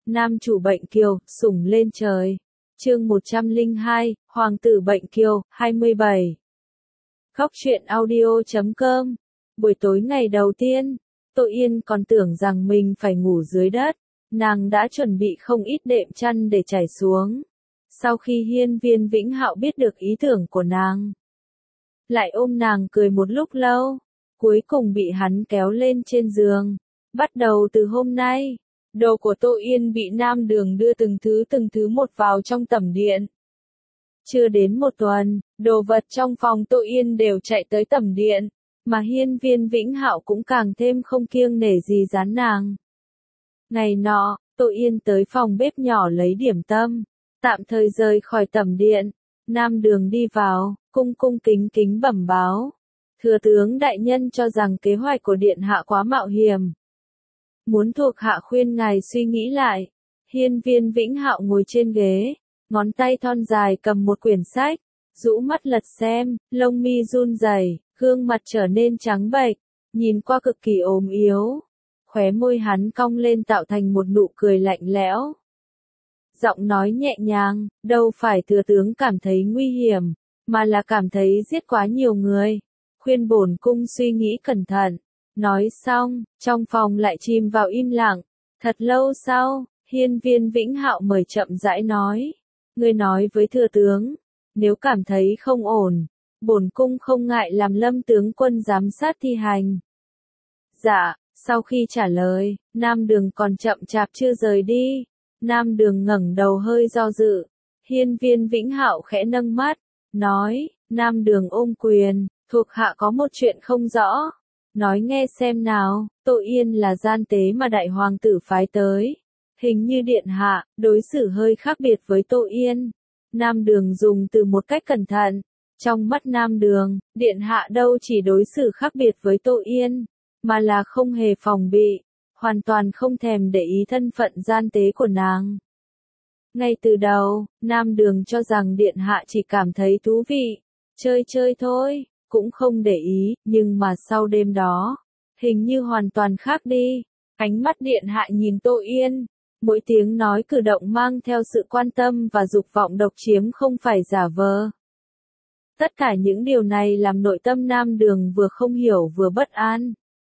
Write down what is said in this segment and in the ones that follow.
Nam chủ bệnh kiều, sủng lên trời. Chương 102, Hoàng tử bệnh kiều, 27. Góc truyện audio.com. Buổi tối ngày đầu tiên, Tô Yên còn tưởng rằng mình phải ngủ dưới đất. Nàng đã chuẩn bị không ít đệm chăn để trải xuống. Sau khi Hiên Viên Vĩnh Hạo biết được ý tưởng của nàng, lại ôm nàng cười một lúc lâu, cuối cùng bị hắn kéo lên trên giường. Bắt đầu từ hôm nay, đồ của Tô Yên bị Nam Đường đưa từng thứ một vào trong tẩm điện. Chưa đến một tuần, đồ vật trong phòng Tô Yên đều chạy tới tẩm điện, mà Hiên Viên Vĩnh Hạo cũng càng thêm không kiêng nể gì dán nàng. Ngày nọ, Tô Yên tới phòng bếp nhỏ lấy điểm tâm, tạm thời rời khỏi tẩm điện. Nam Đường đi vào, cung kính kính bẩm báo. Thừa tướng đại nhân cho rằng kế hoạch của điện hạ quá mạo hiểm. Muốn thuộc hạ khuyên ngài suy nghĩ lại. Hiên Viên Vĩnh Hạo ngồi trên ghế, ngón tay thon dài cầm một quyển sách, rũ mắt lật xem, lông mi run rẩy, gương mặt trở nên trắng bệch, nhìn qua cực kỳ ốm yếu. Khóe môi hắn cong lên tạo thành một nụ cười lạnh lẽo. Giọng nói nhẹ nhàng, đâu phải thừa tướng cảm thấy nguy hiểm, mà là cảm thấy giết quá nhiều người. Khuyên bổn cung suy nghĩ cẩn thận. Nói xong, trong phòng lại chìm vào im lặng. Thật lâu sau, Hiên Viên Vĩnh Hạo mời chậm rãi nói. Ngươi nói với thừa tướng, nếu cảm thấy không ổn, bổn cung không ngại làm Lâm tướng quân giám sát thi hành. Dạ, sau khi trả lời, Nam Đường còn chậm chạp chưa rời đi. Nam Đường ngẩng đầu hơi do dự. Hiên Viên Vĩnh Hạo khẽ nâng mắt, nói, Nam Đường ôm quyền, thuộc hạ có một chuyện không rõ. Nói nghe xem nào. Tô Yên là gian tế mà đại hoàng tử phái tới. Hình như điện hạ, đối xử hơi khác biệt với Tô Yên. Nam Đường dùng từ một cách cẩn thận. Trong mắt Nam Đường, điện hạ đâu chỉ đối xử khác biệt với Tô Yên, mà là không hề phòng bị, hoàn toàn không thèm để ý thân phận gian tế của nàng. Ngay từ đầu, Nam Đường cho rằng điện hạ chỉ cảm thấy thú vị, chơi thôi, cũng không để ý, nhưng mà sau đêm đó, hình như hoàn toàn khác đi. Ánh mắt điện hạ nhìn Tô Yên, mỗi tiếng nói cử động mang theo sự quan tâm và dục vọng độc chiếm không phải giả vờ. Tất cả những điều này làm nội tâm Nam Đường vừa không hiểu vừa bất an.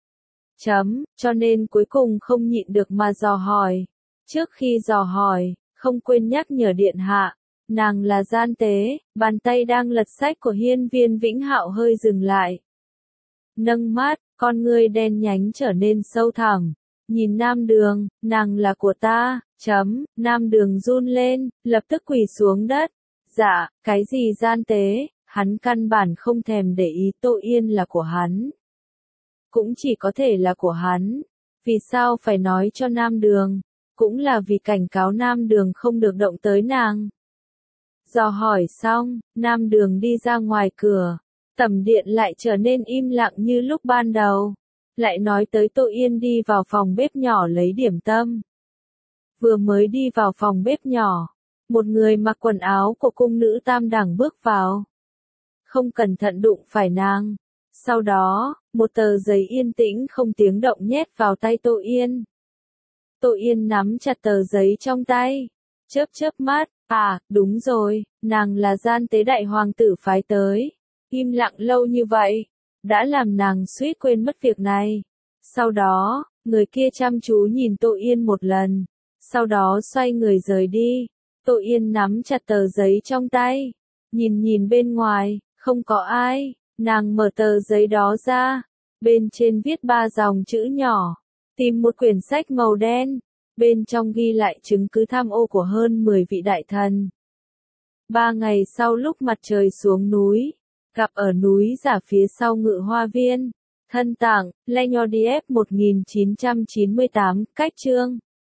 Cho nên cuối cùng không nhịn được mà dò hỏi. Trước khi dò hỏi, không quên nhắc nhở điện hạ, nàng là gian tế. Bàn tay đang lật sách của Hiên Viên Vĩnh Hạo hơi dừng lại. Nâng mắt, con ngươi đen nhánh trở nên sâu thẳm. Nhìn Nam Đường, nàng là của ta. Nam Đường run lên, lập tức quỳ xuống đất. Dạ, cái gì gian tế, hắn căn bản không thèm để ý. Tô Yên là của hắn, cũng chỉ có thể là của hắn. Vì sao phải nói cho Nam Đường? Cũng là vì cảnh cáo Nam Đường không được động tới nàng. Dò hỏi xong, Nam Đường đi ra ngoài cửa. Tẩm điện lại trở nên im lặng như lúc ban đầu. Lại nói tới Tô Yên đi vào phòng bếp nhỏ lấy điểm tâm. Vừa mới đi vào phòng bếp nhỏ, một người mặc quần áo của cung nữ tam đẳng bước vào. Không cẩn thận đụng phải nàng. Sau đó, một tờ giấy yên tĩnh không tiếng động nhét vào tay Tô Yên. Tô Yên nắm chặt tờ giấy trong tay, chớp mắt, đúng rồi, nàng là gian tế đại hoàng tử phái tới. Im lặng lâu như vậy, đã làm nàng suýt quên mất việc này. Sau đó, người kia chăm chú nhìn Tô Yên một lần, sau đó xoay người rời đi. Tô Yên nắm chặt tờ giấy trong tay, nhìn bên ngoài, không có ai. Nàng mở tờ giấy đó ra, bên trên viết 3 dòng chữ nhỏ, tìm một quyển sách màu đen, bên trong ghi lại chứng cứ tham ô của hơn 10 vị đại thần. 3 ngày sau lúc mặt trời xuống núi, gặp ở núi Giả phía sau Ngự Hoa Viên, thân tặng, Lenyordiev 1998, cách chương.